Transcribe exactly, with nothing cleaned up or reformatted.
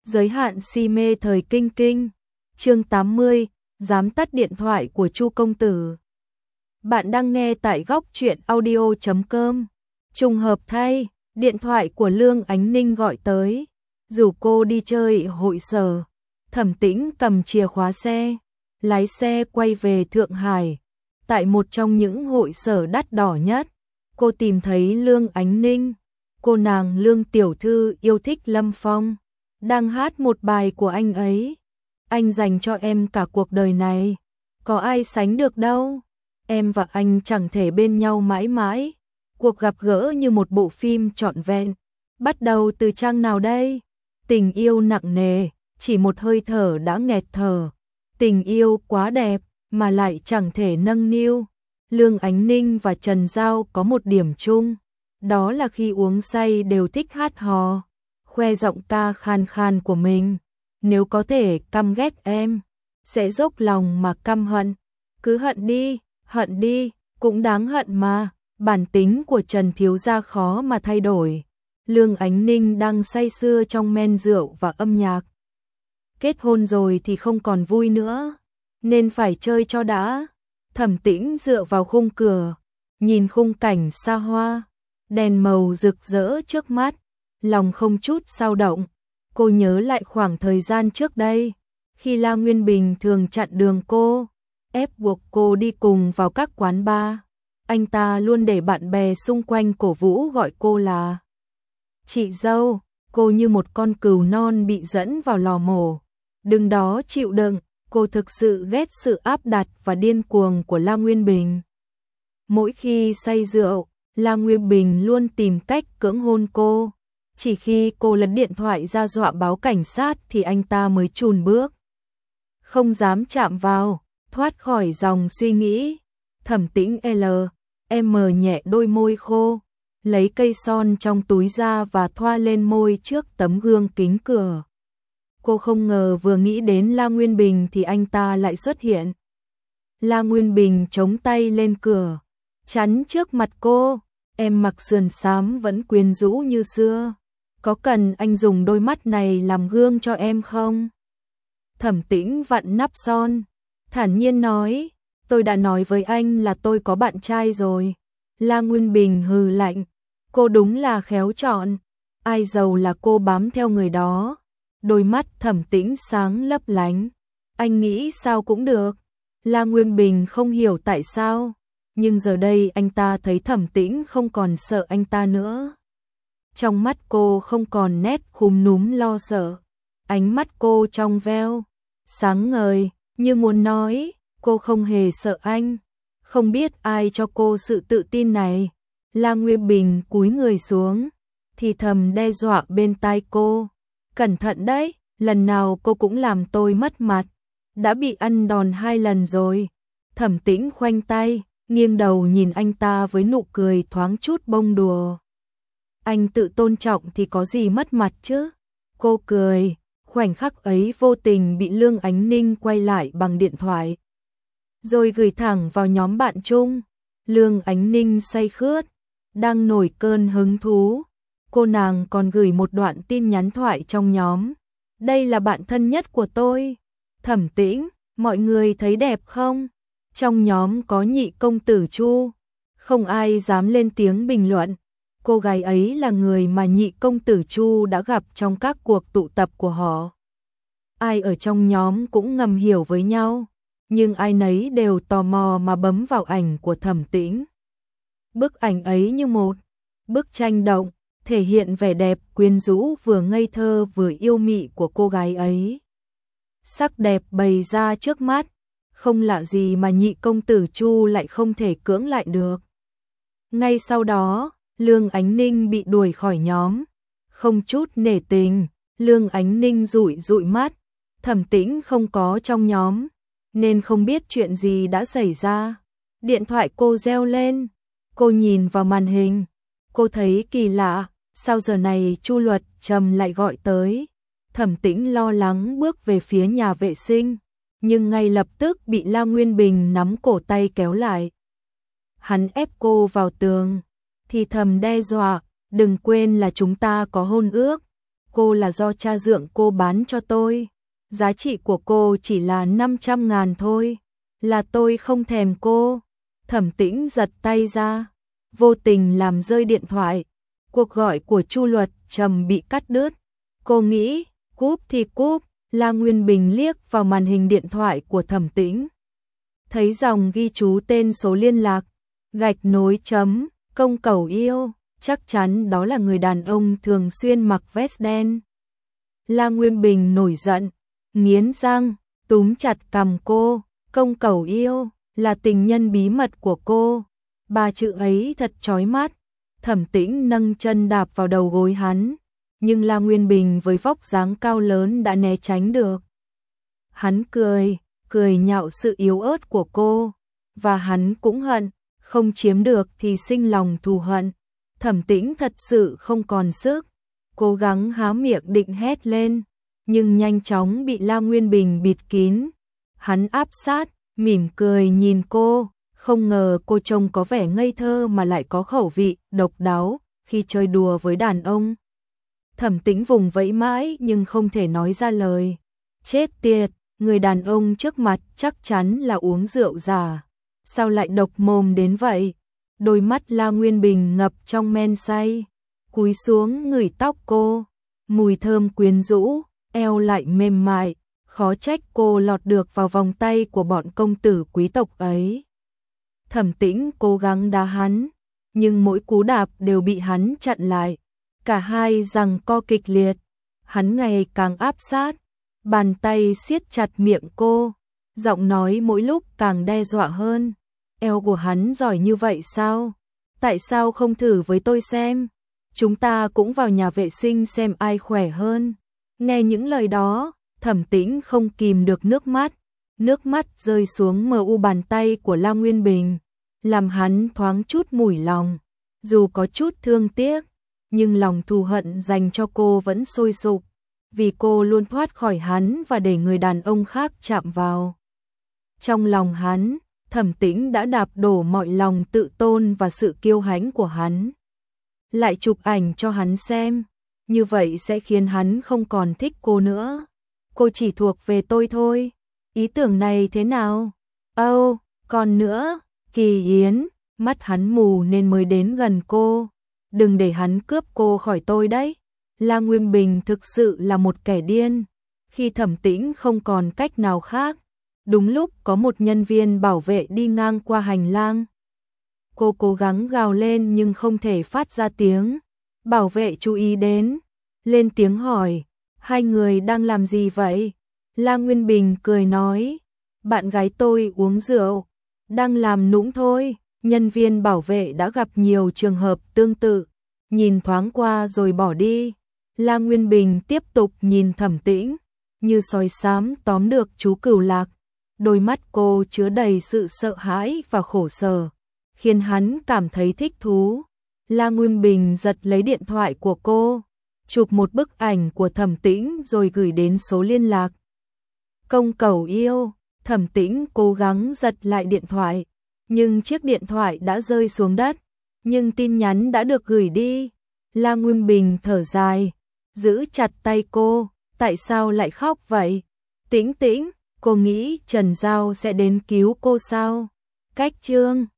Giới hạn si mê thời kinh kinh. Chương tám mươi, dám tắt điện thoại của Chu công tử. Bạn đang nghe tại góc truyện audio chấm com. Trùng hợp thay, điện thoại của Lương Ánh Ninh gọi tới, rủ cô đi chơi hội sở. Thẩm Tĩnh cầm chìa khóa xe, lái xe quay về Thượng Hải. Tại một trong những hội sở đắt đỏ nhất, cô tìm thấy Lương Ánh Ninh. Cô nàng Lương tiểu thư yêu thích Lâm Phong, đang hát một bài của anh ấy. Anh dành cho em cả cuộc đời này, có ai sánh được đâu. Em và anh chẳng thể bên nhau mãi mãi. Cuộc gặp gỡ như một bộ phim trọn vẹn. Bắt đầu từ trang nào đây? Tình yêu nặng nề, chỉ một hơi thở đã nghẹt thở. Tình yêu quá đẹp mà lại chẳng thể nâng niu. Lương Ánh Ninh và Trần Giao có một điểm chung, đó là khi uống say đều thích hát hò, khoe giọng ca khan khan của mình. Nếu có thể căm ghét em, sẽ dốc lòng mà căm hận. Cứ hận đi, hận đi, cũng đáng hận mà. Bản tính của Trần thiếu gia khó mà thay đổi. Lương Ánh Ninh đang say sưa trong men rượu và âm nhạc. Kết hôn rồi thì không còn vui nữa, nên phải chơi cho đã. Thẩm Tĩnh dựa vào khung cửa, nhìn khung cảnh xa hoa, đèn màu rực rỡ trước mắt, lòng không chút dao động. Cô nhớ lại khoảng thời gian trước đây, khi La Nguyên Bình thường chặn đường cô, ép buộc cô đi cùng vào các quán bar. Anh ta luôn để bạn bè xung quanh cổ vũ gọi cô là chị dâu. Cô như một con cừu non bị dẫn vào lò mổ, đứng đó chịu đựng. Cô thực sự ghét sự áp đặt và điên cuồng của La Nguyên Bình. Mỗi khi say rượu, La Nguyên Bình luôn tìm cách cưỡng hôn cô. Chỉ khi cô lật điện thoại ra dọa báo cảnh sát thì anh ta mới chùn bước, không dám chạm vào, thoát khỏi dòng suy nghĩ. Thẩm Tĩnh L, em mờ nhẹ đôi môi khô, lấy cây son trong túi ra và thoa lên môi trước tấm gương kính cửa. Cô không ngờ vừa nghĩ đến La Nguyên Bình thì anh ta lại xuất hiện. La Nguyên Bình chống tay lên cửa, chắn trước mặt cô. Em mặc sườn xám vẫn quyến rũ như xưa. Có cần anh dùng đôi mắt này làm gương cho em không? Thẩm Tĩnh vặn nắp son, thản nhiên nói, tôi đã nói với anh là tôi có bạn trai rồi. La Nguyên Bình hừ lạnh, cô đúng là khéo chọn, ai giàu là cô bám theo người đó. Đôi mắt Thẩm Tĩnh sáng lấp lánh, anh nghĩ sao cũng được. La Nguyên Bình không hiểu tại sao, nhưng giờ đây anh ta thấy Thẩm Tĩnh không còn sợ anh ta nữa. Trong mắt cô không còn nét khúm núm lo sợ, ánh mắt cô trong veo, sáng ngời, như muốn nói, cô không hề sợ anh. Không biết ai cho cô sự tự tin này. La Nguyên Bình cúi người xuống, thì thầm đe dọa bên tai cô. Cẩn thận đấy, lần nào cô cũng làm tôi mất mặt. Đã bị ăn đòn hai lần rồi. Thẩm Tĩnh khoanh tay, nghiêng đầu nhìn anh ta với nụ cười thoáng chút bông đùa. Anh tự tôn trọng thì có gì mất mặt chứ? Cô cười, khoảnh khắc ấy vô tình bị Lương Ánh Ninh quay lại bằng điện thoại, rồi gửi thẳng vào nhóm bạn chung. Lương Ánh Ninh say khướt, đang nổi cơn hứng thú. Cô nàng còn gửi một đoạn tin nhắn thoại trong nhóm. Đây là bạn thân nhất của tôi. Thẩm Tĩnh, mọi người thấy đẹp không? Trong nhóm có nhị công tử Chu. Không ai dám lên tiếng bình luận. Cô gái ấy là người mà nhị công tử Chu đã gặp trong các cuộc tụ tập của họ. Ai ở trong nhóm cũng ngầm hiểu với nhau, nhưng ai nấy đều tò mò mà bấm vào ảnh của Thẩm Tĩnh. Bức ảnh ấy như một bức tranh động, thể hiện vẻ đẹp quyến rũ vừa ngây thơ vừa yêu mị của cô gái ấy. Sắc đẹp bày ra trước mắt, không lạ gì mà nhị công tử Chu lại không thể cưỡng lại được. Ngay sau đó, Lương Ánh Ninh bị đuổi khỏi nhóm. Không chút nể tình, Lương Ánh Ninh dụi dụi mắt. Thẩm Tĩnh không có trong nhóm, nên không biết chuyện gì đã xảy ra. Điện thoại cô reo lên, cô nhìn vào màn hình. Cô thấy kỳ lạ, sao giờ này Chu Luật Trầm lại gọi tới. Thẩm Tĩnh lo lắng bước về phía nhà vệ sinh, nhưng ngay lập tức bị La Nguyên Bình nắm cổ tay kéo lại. Hắn ép cô vào tường, thì thầm đe dọa, đừng quên là chúng ta có hôn ước. cô là do cha dượng cô bán cho tôi. Giá trị của cô chỉ là năm trăm ngàn thôi. Là tôi không thèm cô. Thẩm Tĩnh giật tay ra, vô tình làm rơi điện thoại. Cuộc gọi của Chu Luật Trầm bị cắt đứt. Cô nghĩ, cúp thì cúp. La Nguyên Bình liếc vào màn hình điện thoại của Thẩm Tĩnh. Thấy dòng ghi chú tên số liên lạc, gạch nối chấm, công cẩu yêu, chắc chắn đó là người đàn ông thường xuyên mặc vest đen. La Nguyên Bình nổi giận, nghiến răng, túm chặt cằm cô, công cẩu yêu, là tình nhân bí mật của cô. Ba chữ ấy thật chói mắt. Thẩm Tĩnh nâng chân đạp vào đầu gối hắn, nhưng La Nguyên Bình với vóc dáng cao lớn đã né tránh được. Hắn cười, cười nhạo sự yếu ớt của cô, và hắn cũng hận, không chiếm được thì sinh lòng thù hận. Thẩm Tĩnh thật sự không còn sức, cố gắng há miệng định hét lên, nhưng nhanh chóng bị La Nguyên Bình bịt kín. Hắn áp sát, mỉm cười nhìn cô, không ngờ cô trông có vẻ ngây thơ mà lại có khẩu vị độc đáo khi chơi đùa với đàn ông. Thẩm Tĩnh vùng vẫy mãi nhưng không thể nói ra lời. Chết tiệt, người đàn ông trước mặt chắc chắn là uống rượu giả. Sao lại độc mồm đến vậy? Đôi mắt La Nguyên Bình ngập trong men say, cúi xuống ngửi tóc cô, mùi thơm quyến rũ, eo lại mềm mại, khó trách cô lọt được vào vòng tay của bọn công tử quý tộc ấy. Thẩm Tĩnh cố gắng đá hắn, nhưng mỗi cú đạp đều bị hắn chặn lại. Cả hai giằng co kịch liệt, hắn ngày càng áp sát, bàn tay siết chặt miệng cô, giọng nói mỗi lúc càng đe dọa hơn. Eo của hắn giỏi như vậy sao? Tại sao không thử với tôi xem? Chúng ta cũng vào nhà vệ sinh xem ai khỏe hơn. Nghe những lời đó, Thẩm Tĩnh không kìm được nước mắt. Nước mắt rơi xuống mờ u bàn tay của La Nguyên Bình, làm hắn thoáng chút mủi lòng. Dù có chút thương tiếc, nhưng lòng thù hận dành cho cô vẫn sôi sục, vì cô luôn thoát khỏi hắn và để người đàn ông khác chạm vào. Trong lòng hắn, Thẩm Tĩnh đã đạp đổ mọi lòng tự tôn và sự kiêu hãnh của hắn. Lại chụp ảnh cho hắn xem, như vậy sẽ khiến hắn không còn thích cô nữa. Cô chỉ thuộc về tôi thôi. Ý tưởng này thế nào? Âu, oh, còn nữa, Kỳ Yến, mắt hắn mù nên mới đến gần cô. Đừng để hắn cướp cô khỏi tôi đấy. La Nguyên Bình thực sự là một kẻ điên. Khi Thẩm Tĩnh không còn cách nào khác, đúng lúc có một nhân viên bảo vệ đi ngang qua hành lang. Cô cố gắng gào lên nhưng không thể phát ra tiếng. Bảo vệ chú ý đến, lên tiếng hỏi, hai người đang làm gì vậy? La Nguyên Bình cười nói, bạn gái tôi uống rượu, đang làm nũng thôi. Nhân viên bảo vệ đã gặp nhiều trường hợp tương tự, nhìn thoáng qua rồi bỏ đi. La Nguyên Bình tiếp tục nhìn Thẩm Tĩnh, như sói xám tóm được chú cừu lạc. Đôi mắt cô chứa đầy sự sợ hãi và khổ sở, khiến hắn cảm thấy thích thú. La Nguyên Bình giật lấy điện thoại của cô, chụp một bức ảnh của Thẩm Tĩnh rồi gửi đến số liên lạc. Công cẩu yêu, Thẩm Tĩnh cố gắng giật lại điện thoại, nhưng chiếc điện thoại đã rơi xuống đất, nhưng tin nhắn đã được gửi đi. La Nguyên Bình thở dài, giữ chặt tay cô, tại sao lại khóc vậy? Tĩnh Tĩnh, cô nghĩ Trần Giao sẽ đến cứu cô sao? Cách chương